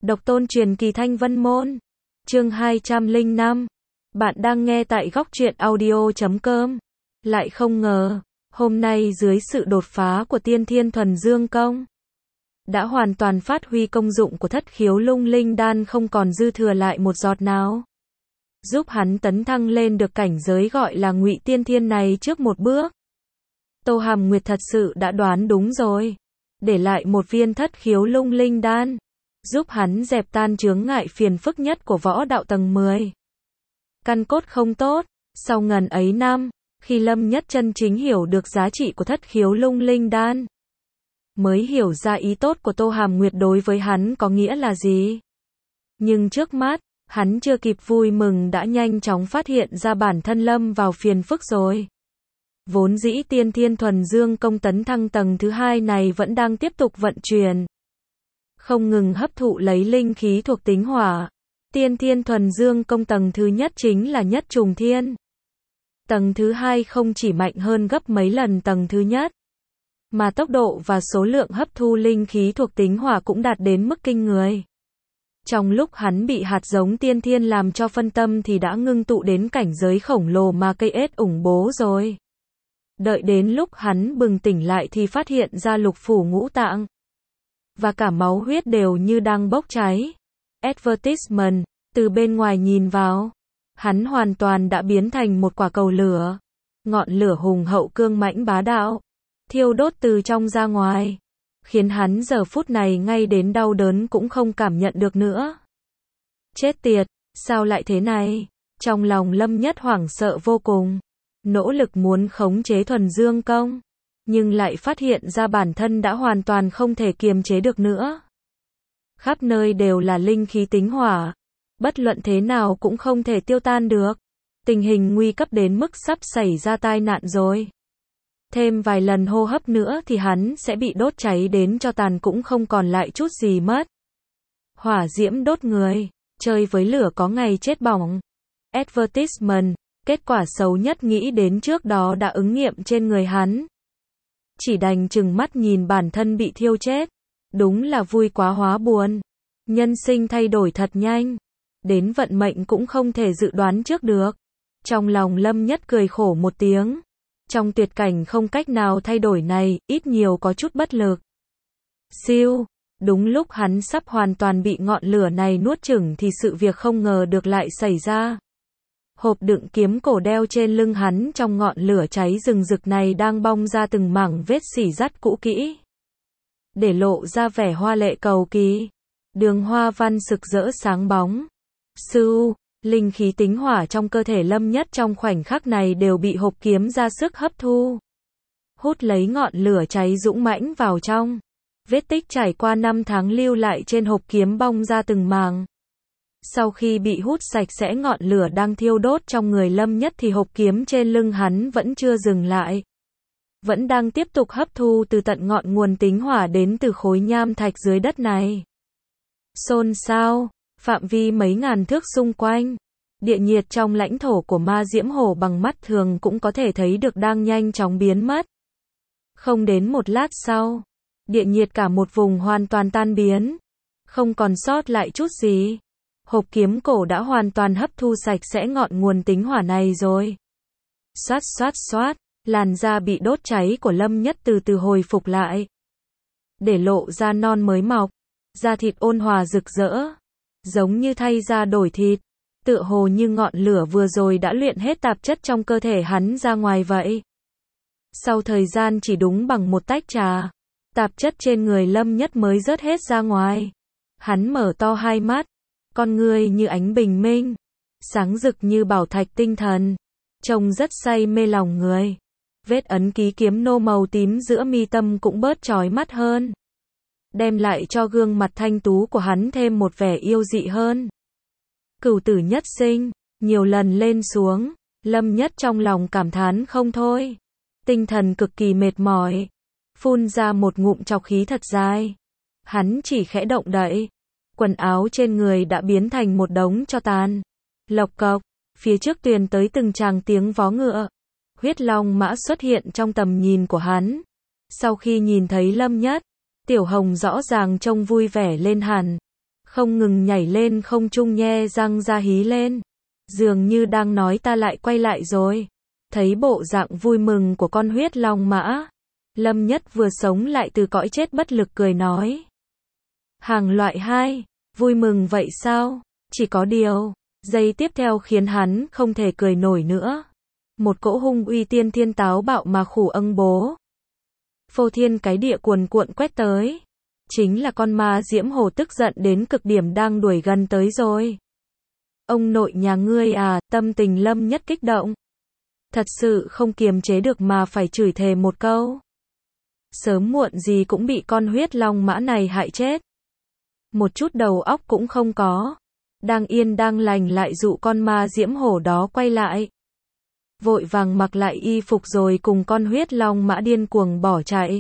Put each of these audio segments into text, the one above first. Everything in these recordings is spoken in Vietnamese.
Độc tôn truyền kỳ Thanh Vân Môn. Chương 205. Bạn đang nghe tại góc truyện audio.com. Lại không ngờ, hôm nay dưới sự đột phá của Tiên Thiên Thuần Dương Công, đã hoàn toàn phát huy công dụng của Thất Khiếu Lung Linh Đan, không còn dư thừa lại một giọt nào, giúp hắn tấn thăng lên được cảnh giới gọi là Ngụy Tiên Thiên này trước một bước. Tô Hàm Nguyệt thật sự đã đoán đúng rồi, để lại một viên Thất Khiếu Lung Linh Đan, giúp hắn dẹp tan chướng ngại phiền phức nhất của võ đạo tầng 10. Căn cốt không tốt, sau ngần ấy năm, khi Lâm Nhất chân chính hiểu được giá trị của Thất Khiếu Lung Linh Đan, mới hiểu ra ý tốt của Tô Hàm Nguyệt đối với hắn có nghĩa là gì. Nhưng trước mắt, hắn chưa kịp vui mừng đã nhanh chóng phát hiện ra bản thân lâm vào phiền phức rồi. Vốn dĩ Tiên Thiên Thuần Dương Công tấn thăng tầng thứ 2 này vẫn đang tiếp tục vận chuyển, không ngừng hấp thụ lấy linh khí thuộc tính hỏa. Tiên Thiên Thuần Dương Công tầng thứ nhất chính là Nhất Trùng Thiên. Tầng thứ 2 không chỉ mạnh hơn gấp mấy lần tầng thứ nhất, mà tốc độ và số lượng hấp thu linh khí thuộc tính hỏa cũng đạt đến mức kinh người. Trong lúc hắn bị hạt giống tiên thiên làm cho phân tâm thì đã ngưng tụ đến cảnh giới khổng lồ mà cây ết ủng bố rồi. Đợi đến lúc hắn bừng tỉnh lại thì phát hiện ra lục phủ ngũ tạng và cả máu huyết đều như đang bốc cháy. Advertisement, từ bên ngoài nhìn vào, hắn hoàn toàn đã biến thành một quả cầu lửa. Ngọn lửa hùng hậu cương mãnh bá đạo, thiêu đốt từ trong ra ngoài, khiến hắn giờ phút này ngay đến đau đớn cũng không cảm nhận được nữa. Chết tiệt, sao lại thế này? Trong lòng Lâm Nhất hoảng sợ vô cùng, nỗ lực muốn khống chế Thuần Dương Công, nhưng lại phát hiện ra bản thân đã hoàn toàn không thể kiềm chế được nữa. Khắp nơi đều là linh khí tính hỏa, bất luận thế nào cũng không thể tiêu tan được. Tình hình nguy cấp đến mức sắp xảy ra tai nạn rồi. Thêm vài lần hô hấp nữa thì hắn sẽ bị đốt cháy đến cho tàn cũng không còn lại chút gì mất. Hỏa diễm đốt người, chơi với lửa có ngày chết bỏng. Advertisement, kết quả xấu nhất nghĩ đến trước đó đã ứng nghiệm trên người hắn. Chỉ đành chừng mắt nhìn bản thân bị thiêu chết. Đúng là vui quá hóa buồn. Nhân sinh thay đổi thật nhanh, đến vận mệnh cũng không thể dự đoán trước được. Trong lòng Lâm Nhất cười khổ một tiếng. Trong tuyệt cảnh không cách nào thay đổi này, ít nhiều có chút bất lực. Siêu, đúng lúc hắn sắp hoàn toàn bị ngọn lửa này nuốt chửng thì sự việc không ngờ được lại xảy ra. Hộp đựng kiếm cổ đeo trên lưng hắn trong ngọn lửa cháy rừng rực này đang bong ra từng mảng vết xỉ rắt cũ kỹ, để lộ ra vẻ hoa lệ cầu kỳ. Đường hoa văn sực rỡ sáng bóng. Sư, linh khí tính hỏa trong cơ thể Lâm Nhất trong khoảnh khắc này đều bị hộp kiếm ra sức hấp thu, hút lấy ngọn lửa cháy dũng mãnh vào trong. Vết tích trải qua 5 tháng lưu lại trên hộp kiếm bong ra từng mảng. Sau khi bị hút sạch sẽ ngọn lửa đang thiêu đốt trong người Lâm Nhất thì hộp kiếm trên lưng hắn vẫn chưa dừng lại, vẫn đang tiếp tục hấp thu từ tận ngọn nguồn tính hỏa đến từ khối nham thạch dưới đất này. Xôn xao, phạm vi mấy ngàn thước xung quanh, địa nhiệt trong lãnh thổ của Ma Diễm Hổ bằng mắt thường cũng có thể thấy được đang nhanh chóng biến mất. Không đến một lát sau, địa nhiệt cả một vùng hoàn toàn tan biến, không còn sót lại chút gì. Hộp kiếm cổ đã hoàn toàn hấp thu sạch sẽ ngọn nguồn tính hỏa này rồi. Xoát xoát xoát, làn da bị đốt cháy của Lâm Nhất từ từ hồi phục lại, để lộ ra non mới mọc, da thịt ôn hòa rực rỡ, giống như thay da đổi thịt, tựa hồ như ngọn lửa vừa rồi đã luyện hết tạp chất trong cơ thể hắn ra ngoài vậy. Sau thời gian chỉ đúng bằng một tách trà, tạp chất trên người Lâm Nhất mới rớt hết ra ngoài. Hắn mở to hai mắt, con ngươi như ánh bình minh, sáng rực như bảo thạch tinh thần, trông rất say mê lòng người. Vết ấn ký kiếm nô màu tím giữa mi tâm cũng bớt chói mắt hơn, đem lại cho gương mặt thanh tú của hắn thêm một vẻ yêu dị hơn. Cửu tử nhất sinh, nhiều lần lên xuống, Lâm Nhất trong lòng cảm thán không thôi. Tinh thần cực kỳ mệt mỏi, phun ra một ngụm trọc khí thật dài. Hắn chỉ khẽ động đậy, quần áo trên người đã biến thành một đống tro tàn. Lộc cộc, phía trước truyền tới từng tràng tiếng vó ngựa. Huyết Long Mã xuất hiện trong tầm nhìn của hắn. Sau khi nhìn thấy Lâm Nhất, Tiểu Hồng rõ ràng trông vui vẻ lên hẳn. không ngừng nhảy lên không trung nhe răng ra hí lên. Dường như đang nói ta lại quay lại rồi. Thấy bộ dạng vui mừng của con huyết long mã, Lâm Nhất vừa sống lại từ cõi chết bất lực cười nói. Hàng loại 2, vui mừng vậy sao? Chỉ có điều, giây tiếp theo khiến hắn không thể cười nổi nữa. Một cỗ hung uy tiên thiên táo bạo mà khủ âng bố. Phô thiên cái địa cuồn cuộn quét tới. Chính là con ma diễm hổ tức giận đến cực điểm đang đuổi gần tới rồi. Ông nội nhà ngươi à, tâm tình Lâm Nhất kích động. Thật sự không kiềm chế được mà phải chửi thề một câu. Sớm muộn gì cũng bị con huyết long mã này hại chết. Một chút đầu óc cũng không có. Đang yên đang lành lại dụ con ma diễm hổ đó quay lại. Vội vàng mặc lại y phục rồi cùng con huyết long mã điên cuồng bỏ chạy.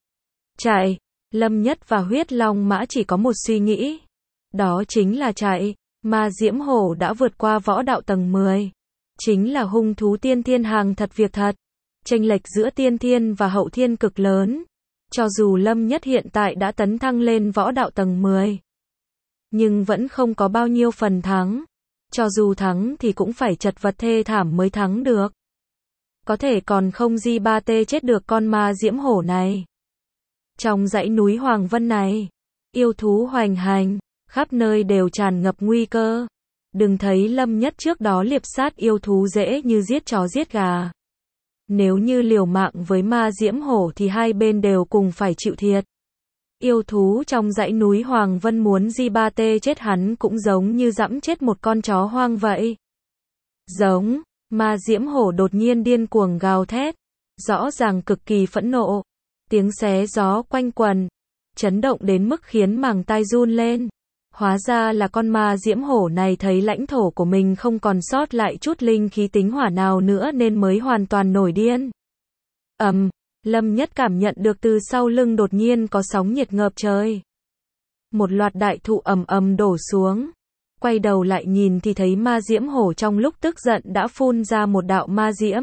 Chạy, Lâm Nhất và huyết long mã chỉ có một suy nghĩ. Đó chính là chạy. Ma diễm hổ đã vượt qua võ đạo tầng 10. Chính là hung thú tiên thiên hàng thật việc thật. Chênh lệch giữa tiên thiên và hậu thiên cực lớn. Cho dù Lâm Nhất hiện tại đã tấn thăng lên võ đạo tầng 10. Nhưng vẫn không có bao nhiêu phần thắng. Cho dù thắng thì cũng phải chật vật thê thảm mới thắng được. Có thể còn không G3T chết được con ma diễm hổ này. Trong dãy núi Hoàng Vân này, yêu thú hoành hành, khắp nơi đều tràn ngập nguy cơ. Đừng thấy Lâm Nhất trước đó liệp sát yêu thú dễ như giết chó giết gà. Nếu như liều mạng với ma diễm hổ thì hai bên đều cùng phải chịu thiệt. Yêu thú trong dãy núi Hoàng Vân muốn G3T chết hắn cũng giống như dẫm chết một con chó hoang vậy. Giống, ma diễm hổ đột nhiên điên cuồng gào thét. Rõ ràng cực kỳ phẫn nộ. Tiếng xé gió quanh quần. Chấn động đến mức khiến màng tai run lên. Hóa ra là con ma diễm hổ này thấy lãnh thổ của mình không còn sót lại chút linh khí tính hỏa nào nữa nên mới hoàn toàn nổi điên. Lâm Nhất cảm nhận được từ sau lưng đột nhiên có sóng nhiệt ngập trời. Một loạt đại thụ ầm ầm đổ xuống. Quay đầu lại nhìn thì thấy ma diễm hổ trong lúc tức giận đã phun ra một đạo ma diễm.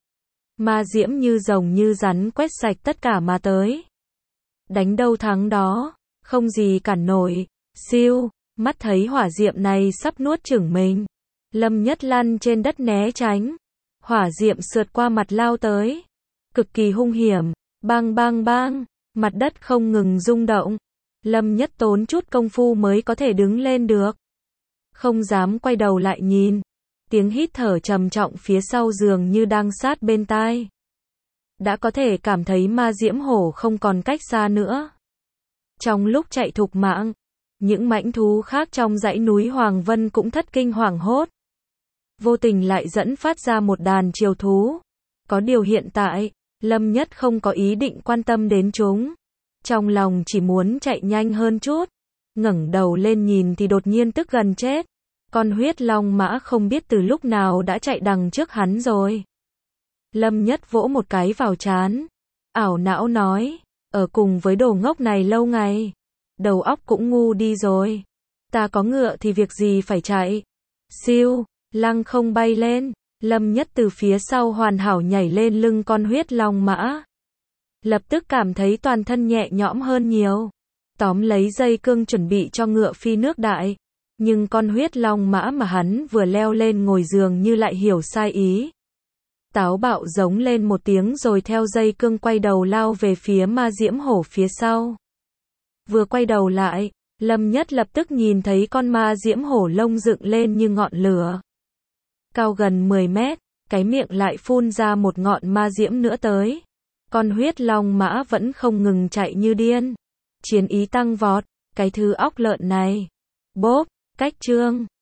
Ma diễm như rồng như rắn quét sạch tất cả mà tới. Đánh đâu thắng đó, không gì cản nổi. Siêu, mắt thấy hỏa diệm này sắp nuốt chửng mình. Lâm Nhất lăn trên đất né tránh. Hỏa diệm sượt qua mặt lao tới. Cực kỳ hung hiểm. Bang bang bang, mặt đất không ngừng rung động. Lâm Nhất tốn chút công phu mới có thể đứng lên được. Không dám quay đầu lại nhìn. Tiếng hít thở trầm trọng phía sau dường như đang sát bên tai. Đã có thể cảm thấy ma diễm hổ không còn cách xa nữa. Trong lúc chạy thục mạng, những mãnh thú khác trong dãy núi Hoàng Vân cũng thất kinh hoảng hốt. Vô tình lại dẫn phát ra một đàn triều thú. Có điều hiện tại, Lâm Nhất không có ý định quan tâm đến chúng. Trong lòng chỉ muốn chạy nhanh hơn chút. Ngẩng đầu lên nhìn thì đột nhiên tức gần chết. Con huyết long mã không biết từ lúc nào đã chạy đằng trước hắn rồi. Lâm Nhất vỗ một cái vào trán. Ảo não nói, ở cùng với đồ ngốc này lâu ngày. Đầu óc cũng ngu đi rồi. Ta có ngựa thì việc gì phải chạy. Siêu, lăng không bay lên. Lâm Nhất từ phía sau hoàn hảo nhảy lên lưng con huyết long mã. Lập tức cảm thấy toàn thân nhẹ nhõm hơn nhiều. Tóm lấy dây cương chuẩn bị cho ngựa phi nước đại. Nhưng con huyết long mã mà hắn vừa leo lên ngồi dường như lại hiểu sai ý. Táo bạo giống lên một tiếng rồi theo dây cương quay đầu lao về phía ma diễm hổ phía sau. Vừa quay đầu lại, Lâm Nhất lập tức nhìn thấy con ma diễm hổ lông dựng lên như ngọn lửa. Cao gần 10 mét, cái miệng lại phun ra một ngọn ma diễm nữa tới. Con huyết long mã vẫn không ngừng chạy như điên. Chiến ý tăng vọt, cái thứ óc lợn này. Bốp, cách trương.